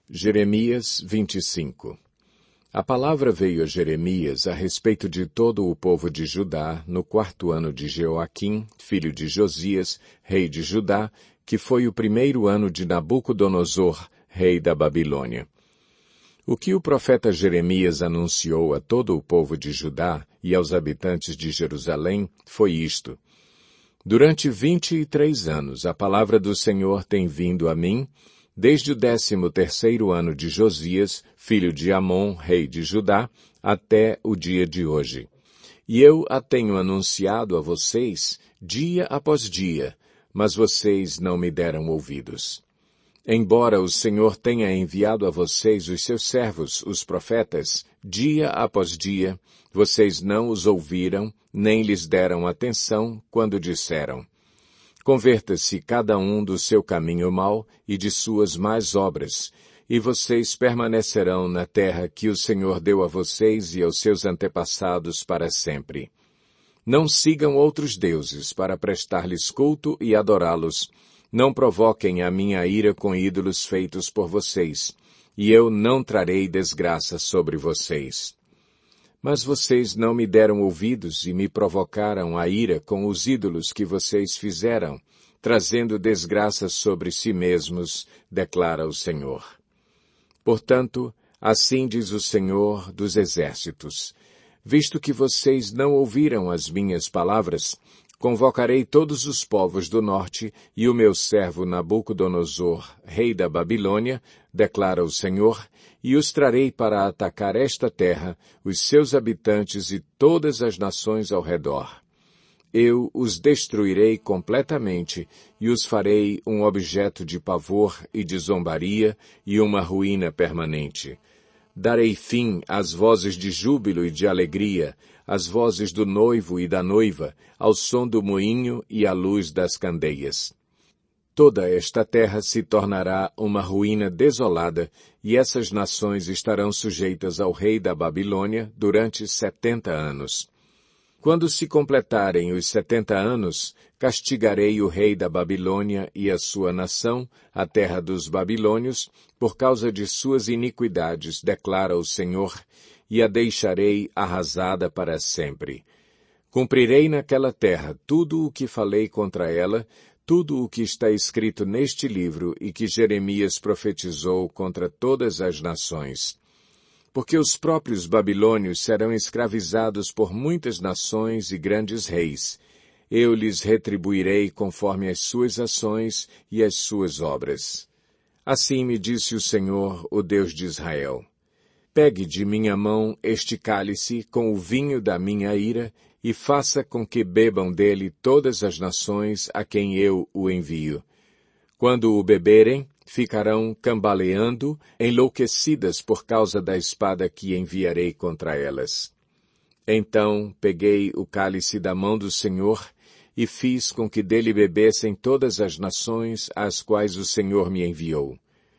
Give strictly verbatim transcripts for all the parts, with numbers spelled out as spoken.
Jeremias vinte e cinco. A palavra veio a Jeremias a respeito de todo o povo de Judá no quarto ano de Jeoaquim, filho de Josias, rei de Judá, que foi o primeiro ano de Nabucodonosor, rei da Babilônia. O que o profeta Jeremias anunciou a todo o povo de Judá e aos habitantes de Jerusalém foi isto: Durante vinte e três anos a palavra do Senhor tem vindo a mim, desde o décimo terceiro ano de Josias, filho de Amon, rei de Judá, até o dia de hoje. E eu a tenho anunciado a vocês dia após dia, mas vocês não me deram ouvidos. Embora o Senhor tenha enviado a vocês os seus servos, os profetas, dia após dia, vocês não os ouviram, nem lhes deram atenção quando disseram: Converta-se cada um do seu caminho mau e de suas más obras, e vocês permanecerão na terra que o Senhor deu a vocês e aos seus antepassados para sempre. Não sigam outros deuses para prestar-lhes culto e adorá-los. Não provoquem a minha ira com ídolos feitos por vocês, e eu não trarei desgraça sobre vocês. Mas vocês não me deram ouvidos e me provocaram a ira com os ídolos que vocês fizeram, trazendo desgraça sobre si mesmos, declara o Senhor. Portanto, assim diz o Senhor dos Exércitos: Visto que vocês não ouviram as minhas palavras, convocarei todos os povos do norte e o meu servo Nabucodonosor, rei da Babilônia, declara o Senhor, e os trarei para atacar esta terra, os seus habitantes e todas as nações ao redor. Eu os destruirei completamente e os farei um objeto de pavor e de zombaria e uma ruína permanente. Darei fim às vozes de júbilo e de alegria, às vozes do noivo e da noiva, ao som do moinho e à luz das candeias. Toda esta terra se tornará uma ruína desolada, e essas nações estarão sujeitas ao rei da Babilônia durante setenta anos. Quando se completarem os setenta anos, castigarei o rei da Babilônia e a sua nação, a terra dos babilônios, por causa de suas iniquidades, declara o Senhor, e a deixarei arrasada para sempre. Cumprirei naquela terra tudo o que falei contra ela, tudo o que está escrito neste livro e que Jeremias profetizou contra todas as nações. Porque os próprios babilônios serão escravizados por muitas nações e grandes reis. Eu lhes retribuirei conforme as suas ações e as suas obras. Assim me disse o Senhor, o Deus de Israel: Pegue de minha mão este cálice com o vinho da minha ira e faça com que bebam dele todas as nações a quem eu o envio. Quando o beberem, ficarão cambaleando, enlouquecidas por causa da espada que enviarei contra elas. Então peguei o cálice da mão do Senhor e fiz com que dele bebessem todas as nações às quais o Senhor me enviou.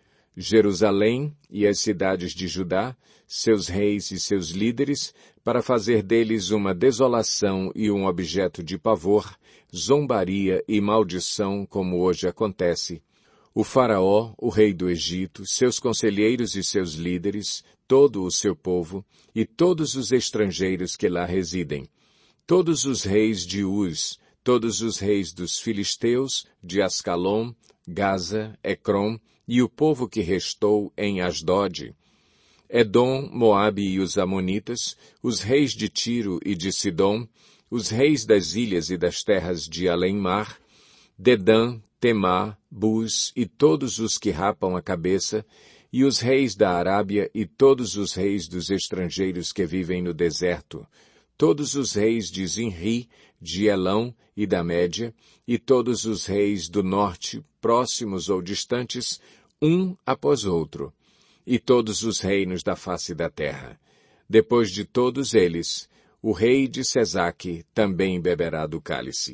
Jerusalém e as cidades de Judá, seus reis e seus líderes, para fazer deles uma desolação e um objeto de pavor, zombaria e maldição, como hoje acontece. O faraó, o rei do Egito, seus conselheiros e seus líderes, todo o seu povo, e todos os estrangeiros que lá residem, todos os reis de Uz, todos os reis dos filisteus, de Ascalon, Gaza, Ecrom, e o povo que restou em Asdod, Edom, Moabe e os Amonitas, os reis de Tiro e de Sidom, os reis das ilhas e das terras de além-mar, Dedã, Temá, Bus e todos os que rapam a cabeça, e os reis da Arábia e todos os reis dos estrangeiros que vivem no deserto, todos os reis de Zinri, de Elão e da Média, e todos os reis do norte, próximos ou distantes, um após outro, e todos os reinos da face da terra. Depois de todos eles, o rei de Sesaque também beberá do cálice.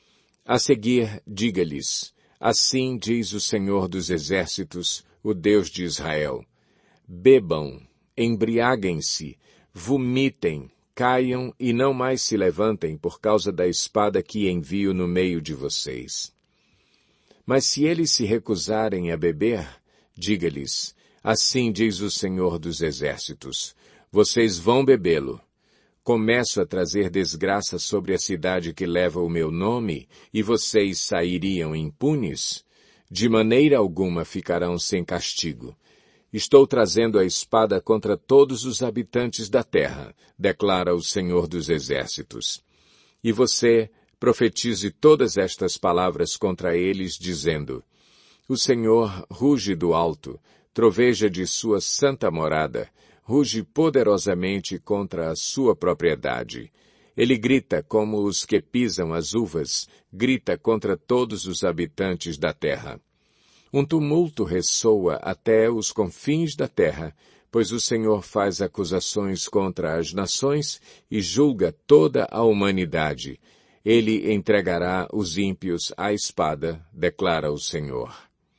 A seguir, diga-lhes: Assim diz o Senhor dos Exércitos, o Deus de Israel: Bebam, embriaguem-se, vomitem, caiam e não mais se levantem por causa da espada que envio no meio de vocês. Mas se eles se recusarem a beber, diga-lhes: Assim diz o Senhor dos Exércitos: vocês vão bebê-lo. Começo a trazer desgraça sobre a cidade que leva o meu nome, e vocês sairiam impunes? De maneira alguma ficarão sem castigo. Estou trazendo a espada contra todos os habitantes da terra, declara o Senhor dos Exércitos. E você profetize todas estas palavras contra eles, dizendo: o Senhor ruge do alto, troveja de sua santa morada, ruge poderosamente contra a sua propriedade. Ele grita como os que pisam as uvas, grita contra todos os habitantes da terra. Um tumulto ressoa até os confins da terra, pois o Senhor faz acusações contra as nações e julga toda a humanidade. Ele entregará os ímpios à espada, declara o Senhor.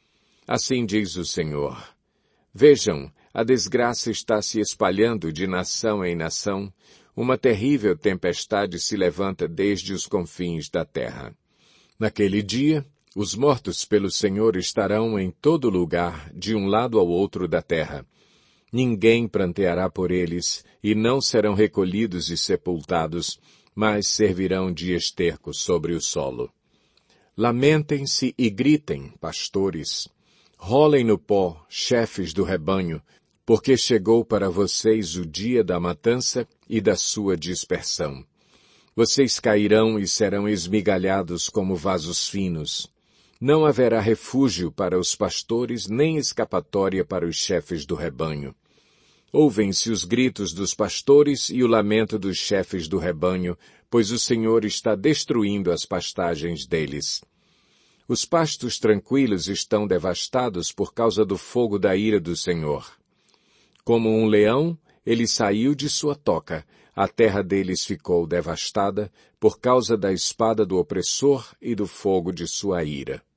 Assim diz o Senhor: vejam, a desgraça está se espalhando de nação em nação, uma terrível tempestade se levanta desde os confins da terra. Naquele dia, os mortos pelo Senhor estarão em todo lugar, de um lado ao outro da terra. Ninguém pranteará por eles, e não serão recolhidos e sepultados, mas servirão de esterco sobre o solo. Lamentem-se e gritem, pastores. Rolem no pó, chefes do rebanho, porque chegou para vocês o dia da matança e da sua dispersão. Vocês cairão e serão esmigalhados como vasos finos. Não haverá refúgio para os pastores, nem escapatória para os chefes do rebanho. Ouvem-se os gritos dos pastores e o lamento dos chefes do rebanho, pois o Senhor está destruindo as pastagens deles. Os pastos tranquilos estão devastados por causa do fogo da ira do Senhor. Como um leão, ele saiu de sua toca, a terra deles ficou devastada por causa da espada do opressor e do fogo de sua ira.